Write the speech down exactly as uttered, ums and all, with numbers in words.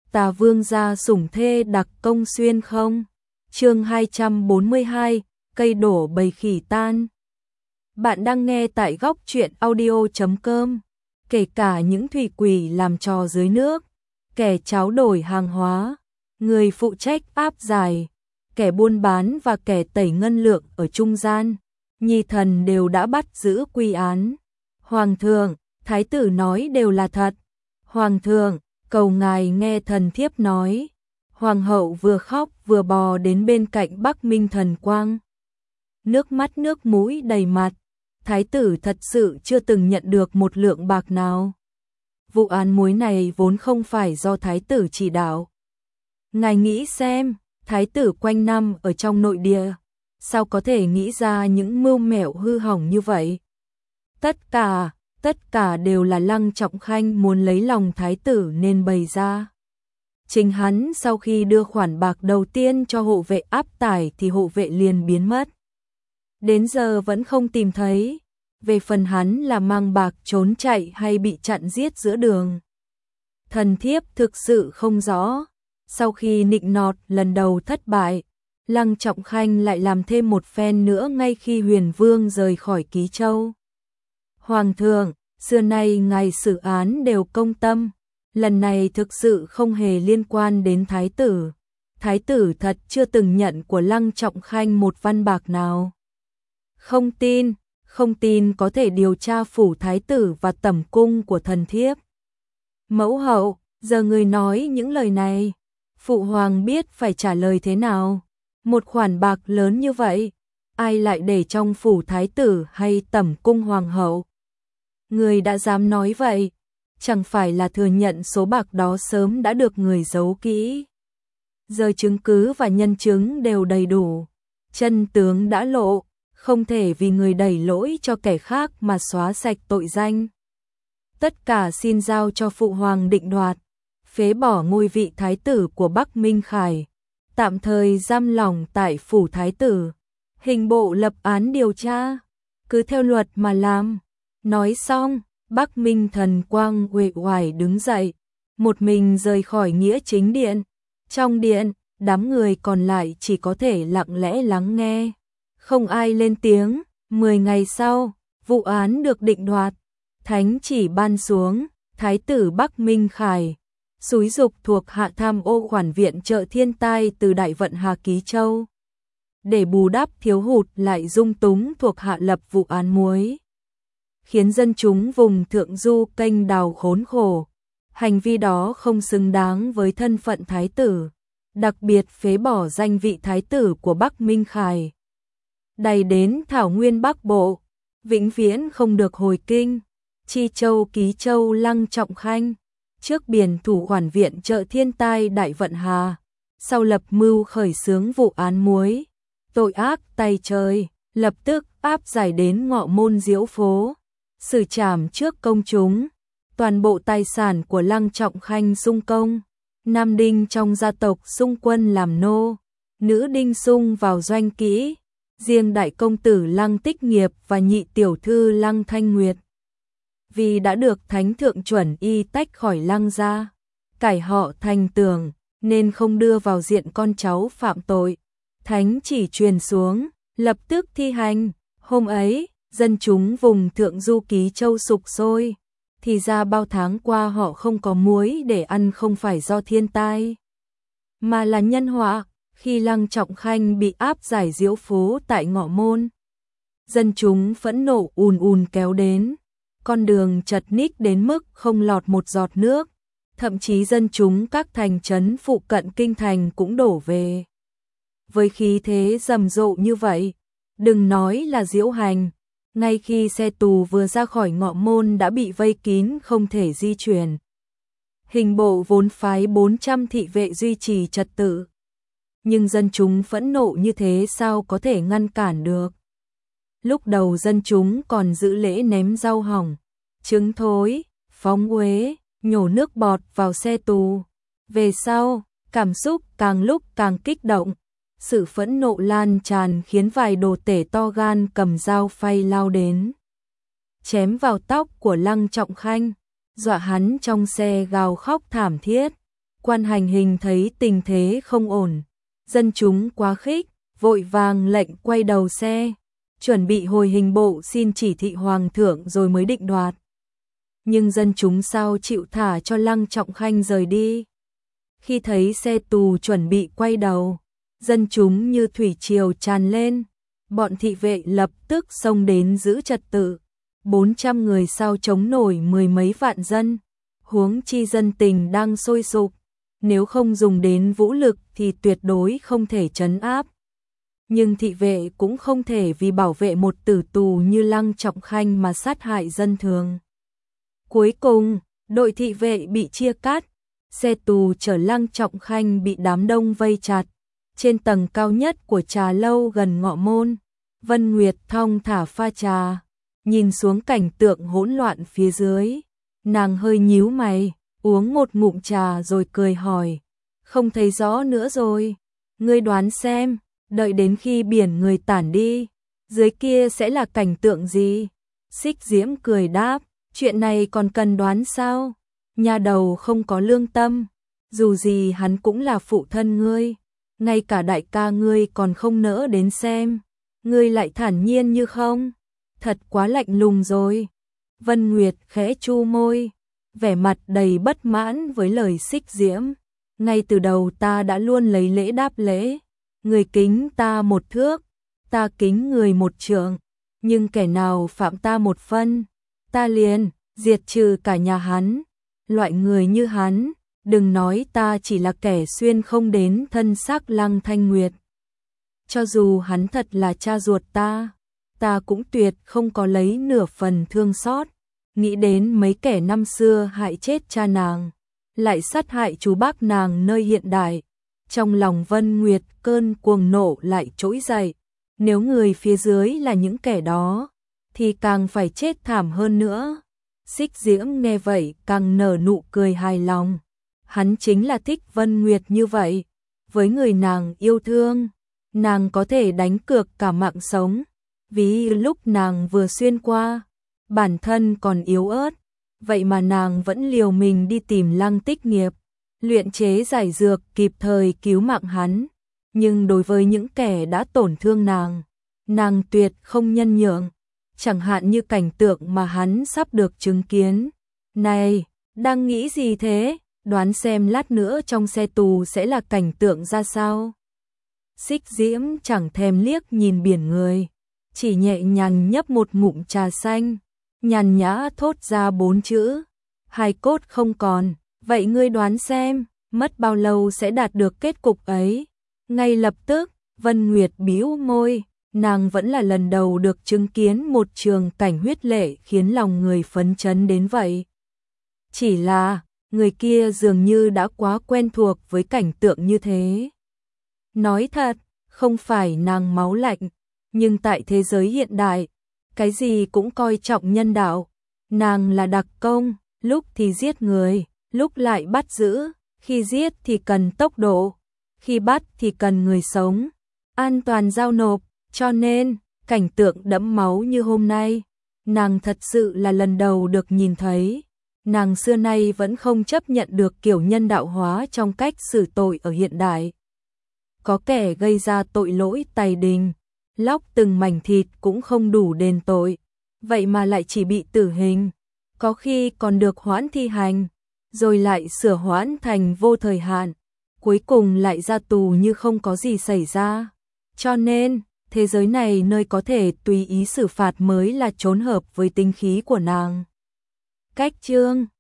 Tà vương gia sủng thê đặc công xuyên không? Chương hai trăm bốn mươi hai, cây đổ bầy khỉ tan. Bạn đang nghe tại góc truyện audio chấm com. Kể cả những thủy quỷ làm trò dưới nước, kẻ tráo đổi hàng hóa, người phụ trách áp giải, kẻ buôn bán và kẻ tẩy ngân lượng ở trung gian, nhi thần đều đã bắt giữ quy án. Hoàng thượng, thái tử nói đều là thật. Hoàng thượng, cầu ngài nghe thần thiếp nói. Hoàng hậu vừa khóc vừa bò đến bên cạnh Bắc Minh Thần Quang. Nước mắt nước mũi đầy mặt. Thái tử thật sự chưa từng nhận được một lượng bạc nào. Vụ án muối này vốn không phải do thái tử chỉ đạo. Ngài nghĩ xem, thái tử quanh năm ở trong nội địa, sao có thể nghĩ ra những mưu mẹo hư hỏng như vậy? Tất cả, tất cả đều là Lăng Trọng Khanh muốn lấy lòng thái tử nên bày ra. Chính hắn sau khi đưa khoản bạc đầu tiên cho hộ vệ áp tải thì hộ vệ liền biến mất. Đến giờ vẫn không tìm thấy. Về phần hắn là mang bạc trốn chạy hay bị chặn giết giữa đường, thần thiếp thực sự không rõ. Sau khi nịnh nọt lần đầu thất bại, Lăng Trọng Khanh lại làm thêm một phen nữa ngay khi Huyền Vương rời khỏi Ký Châu. Hoàng thượng, xưa nay ngài xử án đều công tâm, lần này thực sự không hề liên quan đến thái tử. Thái tử thật chưa từng nhận của Lăng Trọng Khanh một văn bạc nào. Không tin, không tin có thể điều tra phủ thái tử và tẩm cung của thần thiếp. Mẫu hậu, giờ người nói những lời này, phụ hoàng biết phải trả lời thế nào. Một khoản bạc lớn như vậy, ai lại để trong phủ thái tử hay tẩm cung hoàng hậu? Người đã dám nói vậy, chẳng phải là thừa nhận số bạc đó sớm đã được người giấu kỹ. Giờ chứng cứ và nhân chứng đều đầy đủ, chân tướng đã lộ, không thể vì người đẩy lỗi cho kẻ khác mà xóa sạch tội danh. Tất cả xin giao cho phụ hoàng định đoạt, phế bỏ ngôi vị thái tử của Bắc Minh Khải, tạm thời giam lỏng tại phủ thái tử, hình bộ lập án điều tra, cứ theo luật mà làm. Nói xong, Bắc Minh Thần Quang uể oải đứng dậy, một mình rời khỏi Nghĩa Chính Điện. Trong điện, đám người còn lại chỉ có thể lặng lẽ lắng nghe. Không ai lên tiếng. Mười ngày sau, vụ án được định đoạt. Thánh chỉ ban xuống, thái tử Bắc Minh Khải xúi giục thuộc hạ tham ô khoản viện trợ thiên tai từ Đại Vận Hà Ký Châu. Để bù đắp thiếu hụt lại dung túng thuộc hạ lập vụ án muối, khiến dân chúng vùng thượng du kênh đào khốn khổ. Hành vi đó không xứng đáng với thân phận thái tử, đặc biệt phế bỏ danh vị thái tử của Bắc Minh Khải. Đày đến thảo nguyên Bắc Bộ, vĩnh viễn không được hồi kinh. Chi Châu Ký Châu Lăng Trọng Khanh, trước biển thủ khoản viện trợ thiên tai Đại Vận Hà, sau lập mưu khởi xướng vụ án muối, tội ác tay trời, lập tức áp giải đến Ngọ Môn Diễu Phố, xử trảm trước công chúng. Toàn bộ tài sản của Lăng Trọng Khanh sung công, nam đinh trong gia tộc xung quân làm nô, nữ đinh xung vào doanh kỹ. Riêng đại công tử Lăng Tích Nghiệp và nhị tiểu thư Lăng Thanh Nguyệt, vì đã được thánh thượng chuẩn y tách khỏi Lăng gia, cải họ thành Tường, nên không đưa vào diện con cháu phạm tội. Thánh chỉ truyền xuống, lập tức thi hành. Hôm ấy, dân chúng vùng thượng du Ký Châu sục sôi. Thì ra bao tháng qua họ không có muối để ăn không phải do thiên tai, mà là nhân họa. Khi Lăng Trọng Khanh bị áp giải diễu phố tại Ngọ Môn, dân chúng phẫn nộ ùn ùn kéo đến, con đường chật ních đến mức không lọt một giọt nước, thậm chí dân chúng các thành trấn phụ cận kinh thành cũng đổ về. Với khí thế rầm rộ như vậy, đừng nói là diễu hành, ngay khi xe tù vừa ra khỏi Ngọ Môn đã bị vây kín không thể di chuyển. Hình bộ vốn phái bốn trăm thị vệ duy trì trật tự, nhưng dân chúng phẫn nộ như thế sao có thể ngăn cản được. Lúc đầu dân chúng còn giữ lễ ném rau hỏng, trứng thối, phóng uế, nhổ nước bọt vào xe tù. Về sau, cảm xúc càng lúc càng kích động, sự phẫn nộ lan tràn khiến vài đồ tể to gan cầm dao phay lao đến, chém vào tóc của Lăng Trọng Khanh, dọa hắn trong xe gào khóc thảm thiết. Quan hành hình thấy tình thế không ổn, dân chúng quá khích, vội vàng lệnh quay đầu xe, chuẩn bị hồi hình bộ xin chỉ thị hoàng thượng rồi mới định đoạt. Nhưng dân chúng sao chịu thả cho Lăng Trọng Khanh rời đi. Khi thấy xe tù chuẩn bị quay đầu, dân chúng như thủy triều tràn lên, bọn thị vệ lập tức xông đến giữ trật tự. bốn trăm người sao chống nổi mười mấy vạn dân, huống chi dân tình đang sôi sục, nếu không dùng đến vũ lực thì tuyệt đối không thể trấn áp. Nhưng thị vệ cũng không thể vì bảo vệ một tử tù như Lăng Trọng Khanh mà sát hại dân thường. Cuối cùng, đội thị vệ bị chia cắt, xe tù chở Lăng Trọng Khanh bị đám đông vây chặt. Trên tầng cao nhất của trà lâu gần ngọ môn, Vân Nguyệt thong thả pha trà, nhìn xuống cảnh tượng hỗn loạn phía dưới. Nàng hơi nhíu mày, uống một ngụm trà rồi cười hỏi, không thấy rõ nữa rồi, ngươi đoán xem, đợi đến khi biển người tản đi, dưới kia sẽ là cảnh tượng gì? Xích Diễm cười đáp, chuyện này còn cần đoán sao? Nhà đầu không có lương tâm, dù gì hắn cũng là phụ thân ngươi, ngay cả đại ca ngươi còn không nỡ đến xem, ngươi lại thản nhiên như không, thật quá lạnh lùng rồi. Vân Nguyệt khẽ chu môi, vẻ mặt đầy bất mãn với lời Xích Diễm, ngay từ đầu ta đã luôn lấy lễ đáp lễ, người kính ta một thước, ta kính người một trượng, nhưng kẻ nào phạm ta một phân, ta liền diệt trừ cả nhà hắn. Loại người như hắn, đừng nói ta chỉ là kẻ xuyên không đến thân xác Lăng Thanh Nguyệt. Cho dù hắn thật là cha ruột ta, ta cũng tuyệt không có lấy nửa phần thương xót. Nghĩ đến mấy kẻ năm xưa hại chết cha nàng, lại sát hại chú bác nàng nơi hiện đại, trong lòng Vân Nguyệt cơn cuồng nộ lại trỗi dậy. Nếu người phía dưới là những kẻ đó, thì càng phải chết thảm hơn nữa. Xích Diễm nghe vậy càng nở nụ cười hài lòng. Hắn chính là thích Vân Nguyệt như vậy. Với người nàng yêu thương, nàng có thể đánh cược cả mạng sống. Vì lúc nàng vừa xuyên qua, bản thân còn yếu ớt, vậy mà nàng vẫn liều mình đi tìm Lăng Tích Nghiệp, luyện chế giải dược kịp thời cứu mạng hắn. Nhưng đối với những kẻ đã tổn thương nàng, nàng tuyệt không nhân nhượng. Chẳng hạn như cảnh tượng mà hắn sắp được chứng kiến. Này, đang nghĩ gì thế? Đoán xem lát nữa trong xe tù sẽ là cảnh tượng ra sao? Xích Diễm chẳng thèm liếc nhìn biển người, chỉ nhẹ nhàng nhấp một ngụm trà xanh, nhàn nhã thốt ra bốn chữ, hài cốt không còn. Vậy ngươi đoán xem, mất bao lâu sẽ đạt được kết cục ấy? Ngay lập tức, Vân Nguyệt bĩu môi. Nàng vẫn là lần đầu được chứng kiến một trường cảnh huyết lệ khiến lòng người phấn chấn đến vậy. Chỉ là, người kia dường như đã quá quen thuộc với cảnh tượng như thế. Nói thật, không phải nàng máu lạnh, nhưng tại thế giới hiện đại, cái gì cũng coi trọng nhân đạo. Nàng là đặc công, lúc thì giết người, lúc lại bắt giữ, khi giết thì cần tốc độ, khi bắt thì cần người sống, an toàn giao nộp. Cho nên, cảnh tượng đẫm máu như hôm nay, nàng thật sự là lần đầu được nhìn thấy. Nàng xưa nay vẫn không chấp nhận được kiểu nhân đạo hóa trong cách xử tội ở hiện đại. Có kẻ gây ra tội lỗi tày đình, lóc từng mảnh thịt cũng không đủ đền tội, vậy mà lại chỉ bị tử hình, có khi còn được hoãn thi hành, rồi lại sửa hoãn thành vô thời hạn, cuối cùng lại ra tù như không có gì xảy ra. Cho nên, thế giới này nơi có thể tùy ý xử phạt mới là chốn hợp với tính khí của nàng. Cách chương